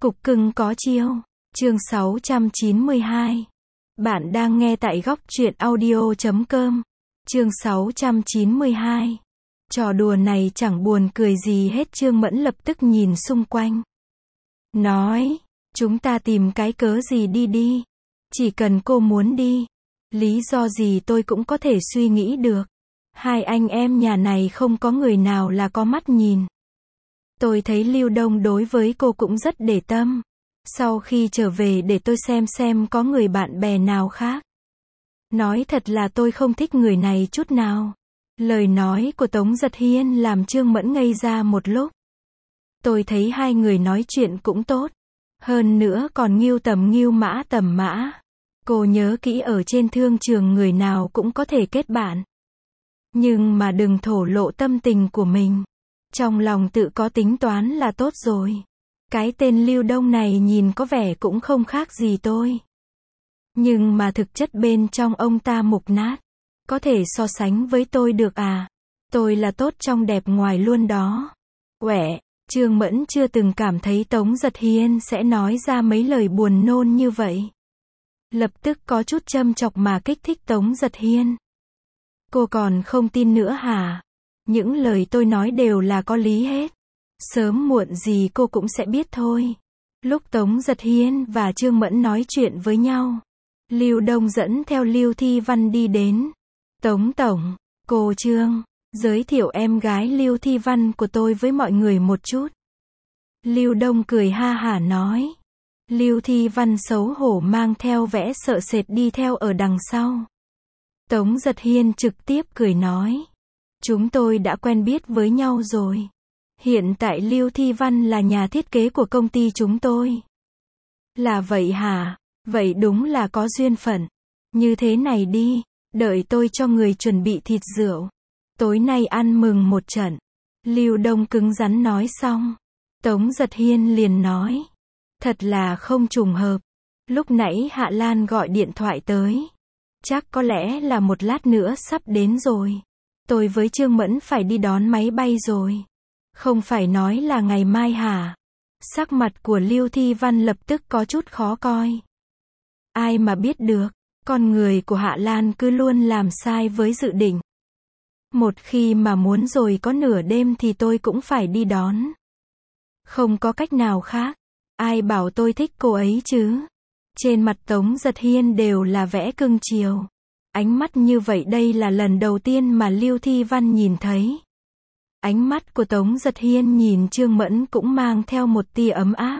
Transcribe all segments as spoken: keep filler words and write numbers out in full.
Cục cưng có chiêu. Chương sáu trăm chín mươi hai. Bạn đang nghe tại góc truyện audio chấm com. Chương sáu trăm chín mươi hai. Trò đùa này chẳng buồn cười gì hết. Trương Mẫn lập tức nhìn xung quanh. Nói, chúng ta tìm cái cớ gì đi đi. Chỉ cần cô muốn đi. Lý do gì tôi cũng có thể suy nghĩ được. Hai anh em nhà này không có người nào là có mắt nhìn. Tôi thấy Lưu Đông đối với cô cũng rất để tâm. Sau khi trở về để tôi xem xem có người bạn bè nào khác. Nói thật là tôi không thích người này chút nào. Lời nói của Tống Giật Hiên làm Trương Mẫn ngây ra một lúc. Tôi thấy hai người nói chuyện cũng tốt. Hơn nữa còn nghiêu tầm nghiêu mã tầm mã. Cô nhớ kỹ ở trên thương trường người nào cũng có thể kết bạn. Nhưng mà đừng thổ lộ tâm tình của mình. Trong lòng tự có tính toán là tốt rồi. Cái tên Lưu Đông này nhìn có vẻ cũng không khác gì tôi. Nhưng mà thực chất bên trong ông ta mục nát. Có thể so sánh với tôi được à? Tôi là tốt trong đẹp ngoài luôn đó. Quẻ, Trương Mẫn chưa từng cảm thấy Tống Giật Hiên sẽ nói ra mấy lời buồn nôn như vậy. Lập tức có chút châm chọc mà kích thích Tống Giật Hiên. Cô còn không tin nữa hả? Những lời tôi nói đều là có lý hết. Sớm muộn gì cô cũng sẽ biết thôi. Lúc Tống Giật Hiên và Trương Mẫn nói chuyện với nhau, Lưu Đông dẫn theo Lưu Thi Văn đi đến. Tống Tổng, cô Trương, giới thiệu em gái Lưu Thi Văn của tôi với mọi người một chút. Lưu Đông cười ha hả nói. Lưu Thi Văn xấu hổ mang theo vẻ sợ sệt đi theo ở đằng sau. Tống Giật Hiên trực tiếp cười nói. Chúng tôi đã quen biết với nhau rồi. Hiện tại Lưu Thi Văn là nhà thiết kế của công ty chúng tôi. Là vậy hả? Vậy đúng là có duyên phận. Như thế này đi, đợi tôi cho người chuẩn bị thịt rượu. Tối nay ăn mừng một trận. Lưu Đông cứng rắn nói xong. Tống Giật Hiên liền nói. Thật là không trùng hợp. Lúc nãy Hạ Lan gọi điện thoại tới. Chắc có lẽ là một lát nữa sắp đến rồi. Tôi với Trương Mẫn phải đi đón máy bay rồi. Không phải nói là ngày mai hả? Sắc mặt của Lưu Thi Văn lập tức có chút khó coi. Ai mà biết được, con người của Hạ Lan cứ luôn làm sai với dự định. Một khi mà muốn rồi có nửa đêm thì tôi cũng phải đi đón. Không có cách nào khác. Ai bảo tôi thích cô ấy chứ? Trên mặt Tống Giật Hiên đều là vẻ cưng chiều. Ánh mắt như vậy đây là lần đầu tiên mà Lưu Thi Văn nhìn thấy. Ánh mắt của Tống Giật Hiên nhìn Trương Mẫn cũng mang theo một tia ấm áp.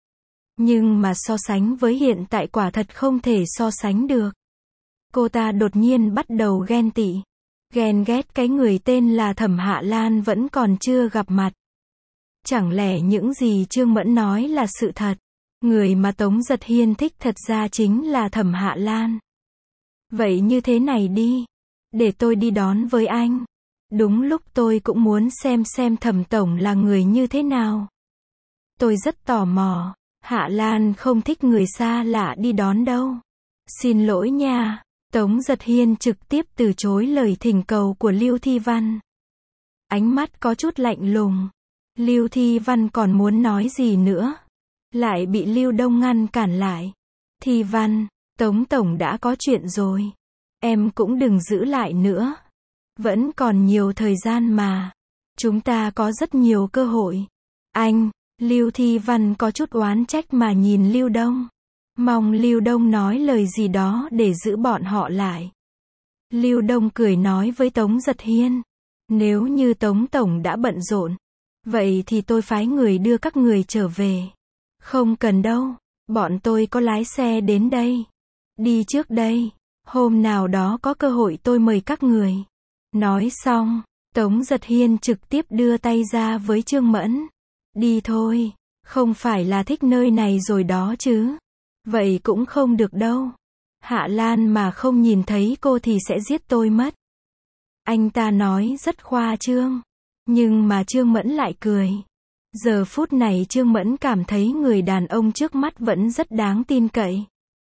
Nhưng mà so sánh với hiện tại quả thật không thể so sánh được. Cô ta đột nhiên bắt đầu ghen tị. Ghen ghét cái người tên là Thẩm Hạ Lan vẫn còn chưa gặp mặt. Chẳng lẽ những gì Trương Mẫn nói là sự thật? Người mà Tống Giật Hiên thích thật ra chính là Thẩm Hạ Lan. Vậy như thế này đi. Để tôi đi đón với anh. Đúng lúc tôi cũng muốn xem xem Thẩm Tổng là người như thế nào. Tôi rất tò mò. Hạ Lan không thích người xa lạ đi đón đâu. Xin lỗi nha. Tống Giật Hiên trực tiếp từ chối lời thỉnh cầu của Lưu Thi Văn. Ánh mắt có chút lạnh lùng. Lưu Thi Văn còn muốn nói gì nữa. Lại bị Lưu Đông ngăn cản lại. Thi Văn, Tống Tổng đã có chuyện rồi. Em cũng đừng giữ lại nữa. Vẫn còn nhiều thời gian mà. Chúng ta có rất nhiều cơ hội. Anh, Lưu Thi Văn có chút oán trách mà nhìn Lưu Đông. Mong Lưu Đông nói lời gì đó để giữ bọn họ lại. Lưu Đông cười nói với Tống Giật Hiên. Nếu như Tống Tổng đã bận rộn. Vậy thì tôi phái người đưa các người trở về. Không cần đâu. Bọn tôi có lái xe đến đây. Đi trước đây. Hôm nào đó có cơ hội tôi mời các người. Nói xong, Tống Giật Hiên trực tiếp đưa tay ra với Trương Mẫn. Đi thôi. Không phải là thích nơi này rồi đó chứ. Vậy cũng không được đâu. Hạ Lan mà không nhìn thấy cô thì sẽ giết tôi mất. Anh ta nói rất khoa trương. Nhưng mà Trương Mẫn lại cười. Giờ phút này Trương Mẫn cảm thấy người đàn ông trước mắt vẫn rất đáng tin cậy.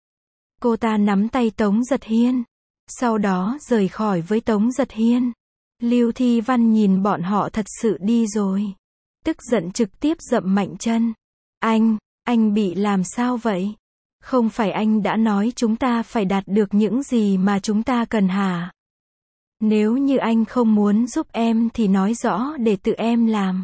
Cô ta nắm tay Tống Giật Hiên. Sau đó rời khỏi với Tống Giật Hiên. Lưu Thi Văn nhìn bọn họ thật sự đi rồi. Tức giận trực tiếp dậm mạnh chân. Anh, Anh bị làm sao vậy? Không phải anh đã nói chúng ta phải đạt được những gì mà chúng ta cần hả? Nếu như anh không muốn giúp em thì nói rõ để tự em làm.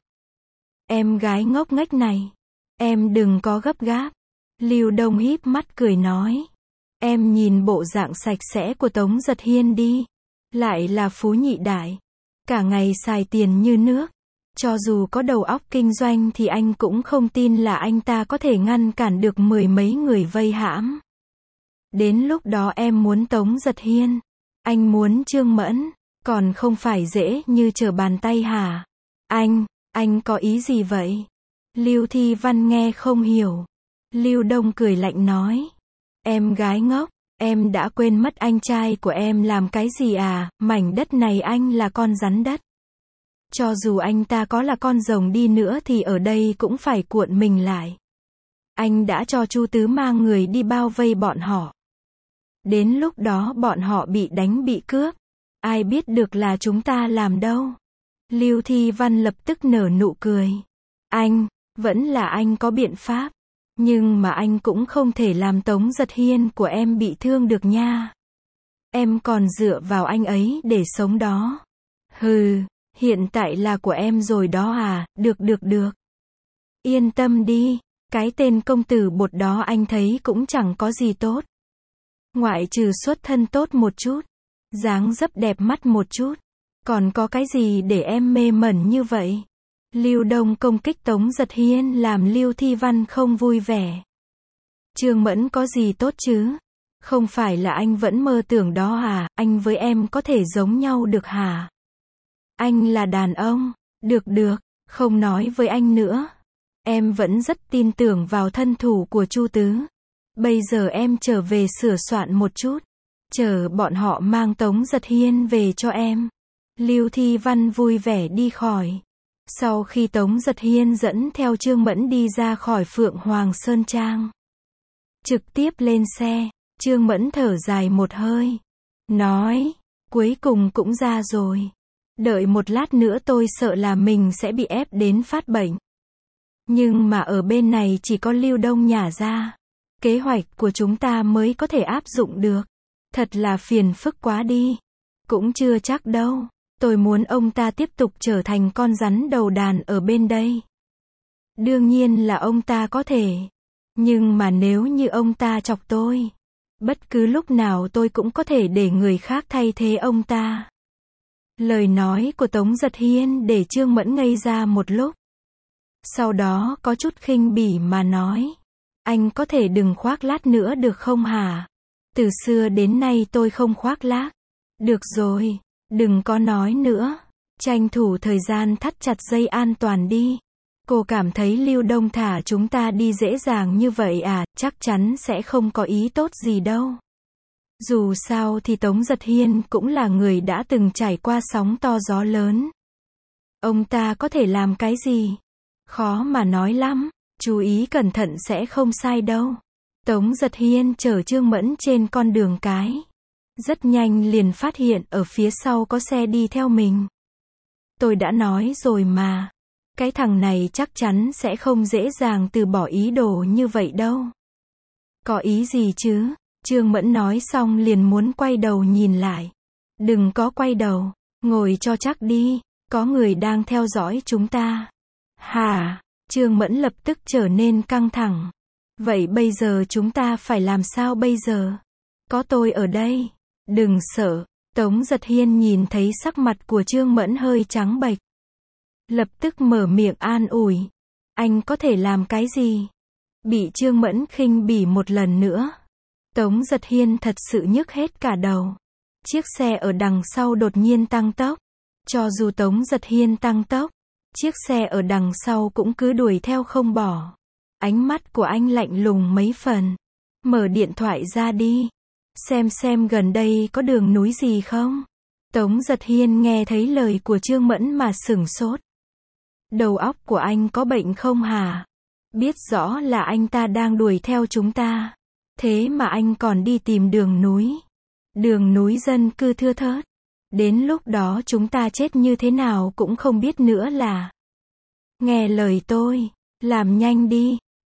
Em gái ngốc nghếch này. Em đừng có gấp gáp. Lưu Đông híp mắt cười nói. Em nhìn bộ dạng sạch sẽ của Tống Giật Hiên đi. Lại là phú nhị đại. Cả ngày xài tiền như nước. Cho dù có đầu óc kinh doanh thì anh cũng không tin là anh ta có thể ngăn cản được mười mấy người vây hãm. Đến lúc đó em muốn Tống Giật Hiên. Anh muốn Trương Mẫn. Còn không phải dễ như trở bàn tay hả? Anh, anh có ý gì vậy? Lưu Thi Văn nghe không hiểu. Lưu Đông cười lạnh nói. Em gái ngốc, em đã quên mất anh trai của em làm cái gì à? Mảnh đất này anh là con rắn đất. Cho dù anh ta có là con rồng đi nữa thì ở đây cũng phải cuộn mình lại. Anh đã cho Chu Tứ mang người đi bao vây bọn họ. Đến lúc đó bọn họ bị đánh bị cướp. Ai biết được là chúng ta làm đâu. Lưu Thi Văn lập tức nở nụ cười. Anh, vẫn là anh có biện pháp. Nhưng mà anh cũng không thể làm Tống Giật Hiên của em bị thương được nha. Em còn dựa vào anh ấy để sống đó. Hừ, hiện tại là của em rồi đó à, được được được. Yên tâm đi, cái tên công tử bột đó anh thấy cũng chẳng có gì tốt. Ngoại trừ xuất thân tốt một chút, dáng dấp đẹp mắt một chút. Còn có cái gì để em mê mẩn như vậy? Lưu Đông công kích Tống Giật Hiên làm Lưu Thi Văn không vui vẻ. Trương Mẫn có gì tốt chứ? Không phải là anh vẫn mơ tưởng đó à? Anh với em có thể giống nhau được hả? Anh là đàn ông. Được được, không nói với anh nữa. Em vẫn rất tin tưởng vào thân thủ của Chu Tứ. Bây giờ em trở về sửa soạn một chút. Chờ bọn họ mang Tống Giật Hiên về cho em. Lưu Thi Văn vui vẻ đi khỏi. Sau khi Tống Giật Hiên dẫn theo Trương Mẫn đi ra khỏi Phượng Hoàng Sơn Trang. Trực tiếp lên xe, Trương Mẫn thở dài một hơi. Nói, cuối cùng cũng ra rồi. Đợi một lát nữa tôi sợ là mình sẽ bị ép đến phát bệnh. Nhưng mà ở bên này chỉ có Lưu Đông nhả ra. Kế hoạch của chúng ta mới có thể áp dụng được. Thật là phiền phức quá đi. Cũng chưa chắc đâu. Tôi muốn ông ta tiếp tục trở thành con rắn đầu đàn ở bên đây. Đương nhiên là ông ta có thể. Nhưng mà nếu như ông ta chọc tôi, bất cứ lúc nào tôi cũng có thể để người khác thay thế ông ta. Lời nói của Tống Giật Hiên để Trương Mẫn ngây ra một lúc. Sau đó có chút khinh bỉ mà nói. Anh có thể đừng khoác lác nữa được không hả? Từ xưa đến nay tôi không khoác lác. Được rồi, đừng có nói nữa. Tranh thủ thời gian thắt chặt dây an toàn đi. Cô cảm thấy Lưu Đông thả chúng ta đi dễ dàng như vậy à? Chắc chắn sẽ không có ý tốt gì đâu. Dù sao thì Tống Giật Hiên cũng là người đã từng trải qua sóng to gió lớn. Ông ta có thể làm cái gì? Khó mà nói lắm. Chú ý cẩn thận sẽ không sai đâu. Tống Giật Hiên chở Trương Mẫn trên con đường cái. Rất nhanh liền phát hiện ở phía sau có xe đi theo mình. Tôi đã nói rồi mà. Cái thằng này chắc chắn sẽ không dễ dàng từ bỏ ý đồ như vậy đâu. Có ý gì chứ? Trương Mẫn nói xong liền muốn quay đầu nhìn lại. Đừng có quay đầu. Ngồi cho chắc đi. Có người đang theo dõi chúng ta. Hả? Trương Mẫn lập tức trở nên căng thẳng. Vậy bây giờ chúng ta phải làm sao bây giờ? Có tôi ở đây. Đừng sợ. Tống Giật Hiên nhìn thấy sắc mặt của Trương Mẫn hơi trắng bệch. Lập tức mở miệng an ủi. Anh có thể làm cái gì? Bị Trương Mẫn khinh bỉ một lần nữa. Tống Giật Hiên thật sự nhức hết cả đầu. Chiếc xe ở đằng sau đột nhiên tăng tốc. Cho dù Tống Giật Hiên tăng tốc, chiếc xe ở đằng sau cũng cứ đuổi theo không bỏ. Ánh mắt của anh lạnh lùng mấy phần. Mở điện thoại ra đi. Xem xem gần đây có đường núi gì không? Tống Giật Hiên nghe thấy lời của Trương Mẫn mà sửng sốt. Đầu óc của anh có bệnh không hả? Biết rõ là anh ta đang đuổi theo chúng ta. Thế mà anh còn đi tìm đường núi. Đường núi dân cư thưa thớt. Đến lúc đó chúng ta chết như thế nào cũng không biết nữa là. Nghe lời tôi. Làm nhanh đi.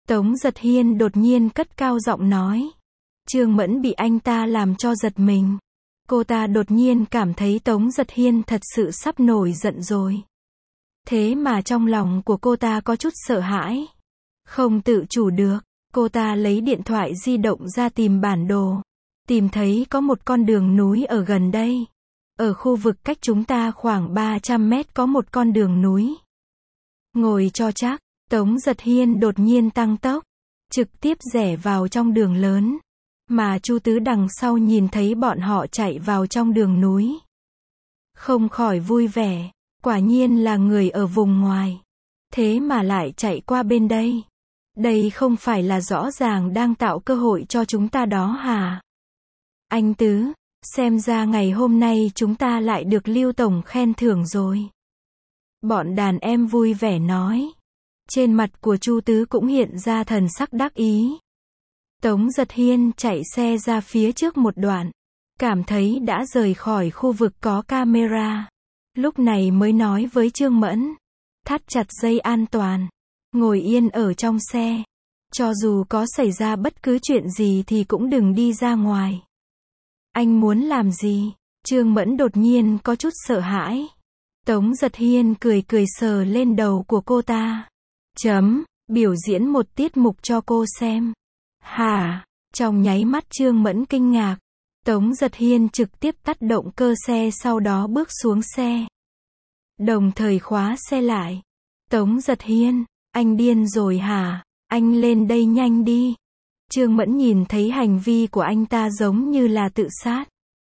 Tống Giật Hiên đột nhiên cất cao giọng nói. Trương Mẫn bị anh ta làm cho giật mình. Cô ta đột nhiên cảm thấy Tống Giật Hiên thật sự sắp nổi giận rồi. Thế mà trong lòng của cô ta có chút sợ hãi. Không tự chủ được, cô ta lấy điện thoại di động ra tìm bản đồ. Tìm thấy có một con đường núi ở gần đây. Ở khu vực cách chúng ta khoảng ba trăm mét có một con đường núi. Ngồi cho chắc, Tống Giật Hiên đột nhiên tăng tốc, trực tiếp rẽ vào trong đường lớn. Mà Chu Tứ đằng sau nhìn thấy bọn họ chạy vào trong đường núi. Không khỏi vui vẻ, quả nhiên là người ở vùng ngoài. Thế mà lại chạy qua bên đây. Đây không phải là rõ ràng đang tạo cơ hội cho chúng ta đó hả? Anh Tứ, xem ra ngày hôm nay chúng ta lại được Lưu Tổng khen thưởng rồi. Bọn đàn em vui vẻ nói. Trên mặt của Chu Tứ cũng hiện ra thần sắc đắc ý. Tống Giật Hiên chạy xe ra phía trước một đoạn. Cảm thấy đã rời khỏi khu vực có camera. Lúc này mới nói với Trương Mẫn. Thắt chặt dây an toàn. Ngồi yên ở trong xe. Cho dù có xảy ra bất cứ chuyện gì thì cũng đừng đi ra ngoài. Anh muốn làm gì? Trương Mẫn đột nhiên có chút sợ hãi. Tống Giật Hiên cười cười sờ lên đầu của cô ta. Chấm, biểu diễn một tiết mục cho cô xem. Hả? Trong nháy mắt Trương Mẫn kinh ngạc. Tống Giật Hiên trực tiếp tắt động cơ xe sau đó bước xuống xe. Đồng thời khóa xe lại. Tống Giật Hiên, anh điên rồi hả? Anh lên đây nhanh đi. Trương Mẫn nhìn thấy hành vi của anh ta giống như là tự sát.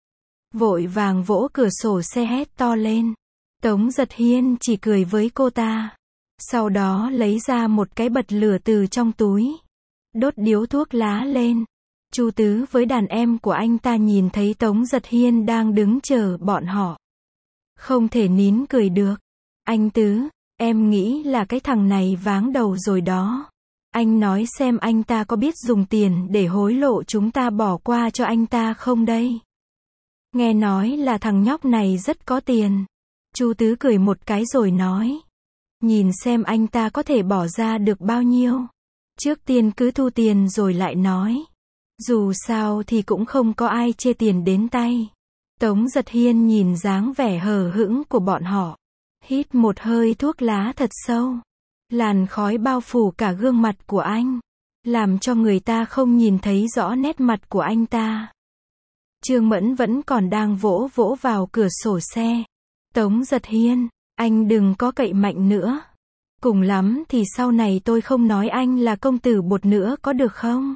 Vội vàng vỗ cửa sổ xe hét to lên. Tống Giật Hiên chỉ cười với cô ta. Sau đó lấy ra một cái bật lửa từ trong túi. Đốt điếu thuốc lá lên. Chu Tứ với đàn em của anh ta nhìn thấy Tống Giật Hiên đang đứng chờ bọn họ. Không thể nín cười được. Anh Tứ, em nghĩ là cái thằng này váng đầu rồi đó. Anh nói xem anh ta có biết dùng tiền để hối lộ chúng ta bỏ qua cho anh ta không đây? Nghe nói là thằng nhóc này rất có tiền. Chu Tứ cười một cái rồi nói. Nhìn xem anh ta có thể bỏ ra được bao nhiêu. Trước tiên cứ thu tiền rồi lại nói. Dù sao thì cũng không có ai chê tiền đến tay. Tống Giật Hiên nhìn dáng vẻ hờ hững của bọn họ. Hít một hơi thuốc lá thật sâu. Làn khói bao phủ cả gương mặt của anh. Làm cho người ta không nhìn thấy rõ nét mặt của anh ta. Trương Mẫn vẫn còn đang vỗ vỗ vào cửa sổ xe. Tống Giật Hiên, anh đừng có cậy mạnh nữa. Cùng lắm thì sau này tôi không nói anh là công tử bột nữa có được không?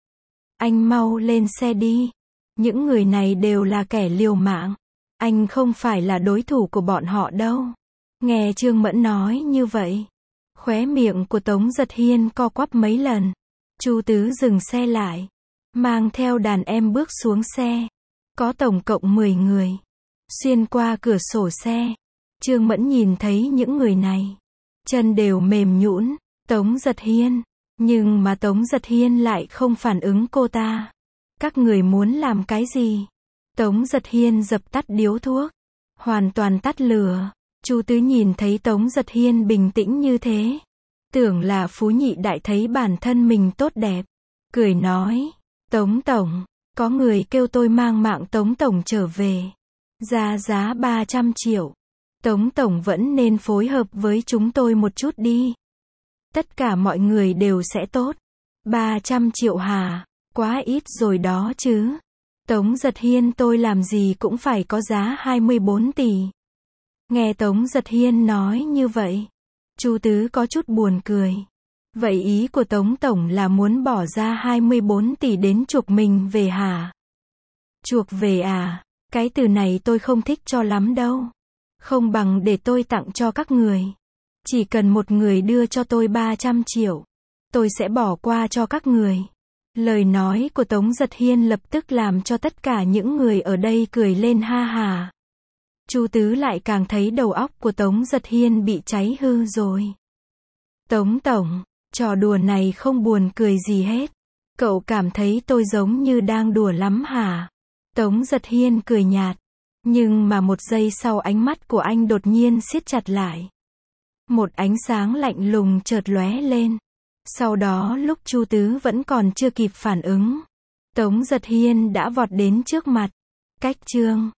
Anh mau lên xe đi. Những người này đều là kẻ liều mạng. Anh không phải là đối thủ của bọn họ đâu. Nghe Trương Mẫn nói như vậy. Khóe miệng của Tống Giật Hiên co quắp mấy lần. Chu Tứ dừng xe lại. Mang theo đàn em bước xuống xe. Có tổng cộng mười người. Xuyên qua cửa sổ xe. Trương Mẫn nhìn thấy những người này. Chân đều mềm nhũn. Tống Giật Hiên. Nhưng mà Tống Giật Hiên lại không phản ứng cô ta. Các người muốn làm cái gì? Tống Giật Hiên dập tắt điếu thuốc. Hoàn toàn tắt lửa. Chu Tứ nhìn thấy Tống Giật Hiên bình tĩnh như thế. Tưởng là Phú Nhị Đại thấy bản thân mình tốt đẹp. Cười nói. Tống Tổng, có người kêu tôi mang mạng Tống Tổng trở về. Ra giá ba trăm triệu. Tống Tổng vẫn nên phối hợp với chúng tôi một chút đi. Tất cả mọi người đều sẽ tốt. ba trăm triệu hả? Quá ít rồi đó chứ. Tống Giật Hiên tôi làm gì cũng phải có giá hai mươi bốn tỷ. Nghe Tống Giật Hiên nói như vậy. Chu Tứ có chút buồn cười. Vậy ý của Tống Tổng là muốn bỏ ra hai mươi bốn tỷ đến chuộc mình về hả? Chuộc về à? Cái từ này tôi không thích cho lắm đâu. Không bằng để tôi tặng cho các người. Chỉ cần một người đưa cho tôi ba trăm triệu. Tôi sẽ bỏ qua cho các người. Lời nói của Tống Giật Hiên lập tức làm cho tất cả những người ở đây cười lên ha hà. Chu Tứ lại càng thấy đầu óc của Tống Giật Hiên bị cháy hư rồi. Tống Tổng, trò đùa này không buồn cười gì hết. Cậu cảm thấy tôi giống như đang đùa lắm hả? Tống Giật Hiên cười nhạt. Nhưng mà một giây sau ánh mắt của anh đột nhiên siết chặt lại. Một ánh sáng lạnh lùng chợt lóe lên. Sau đó lúc Chu Tứ vẫn còn chưa kịp phản ứng, Tống Giật Hiên đã vọt đến trước mặt. Cách chương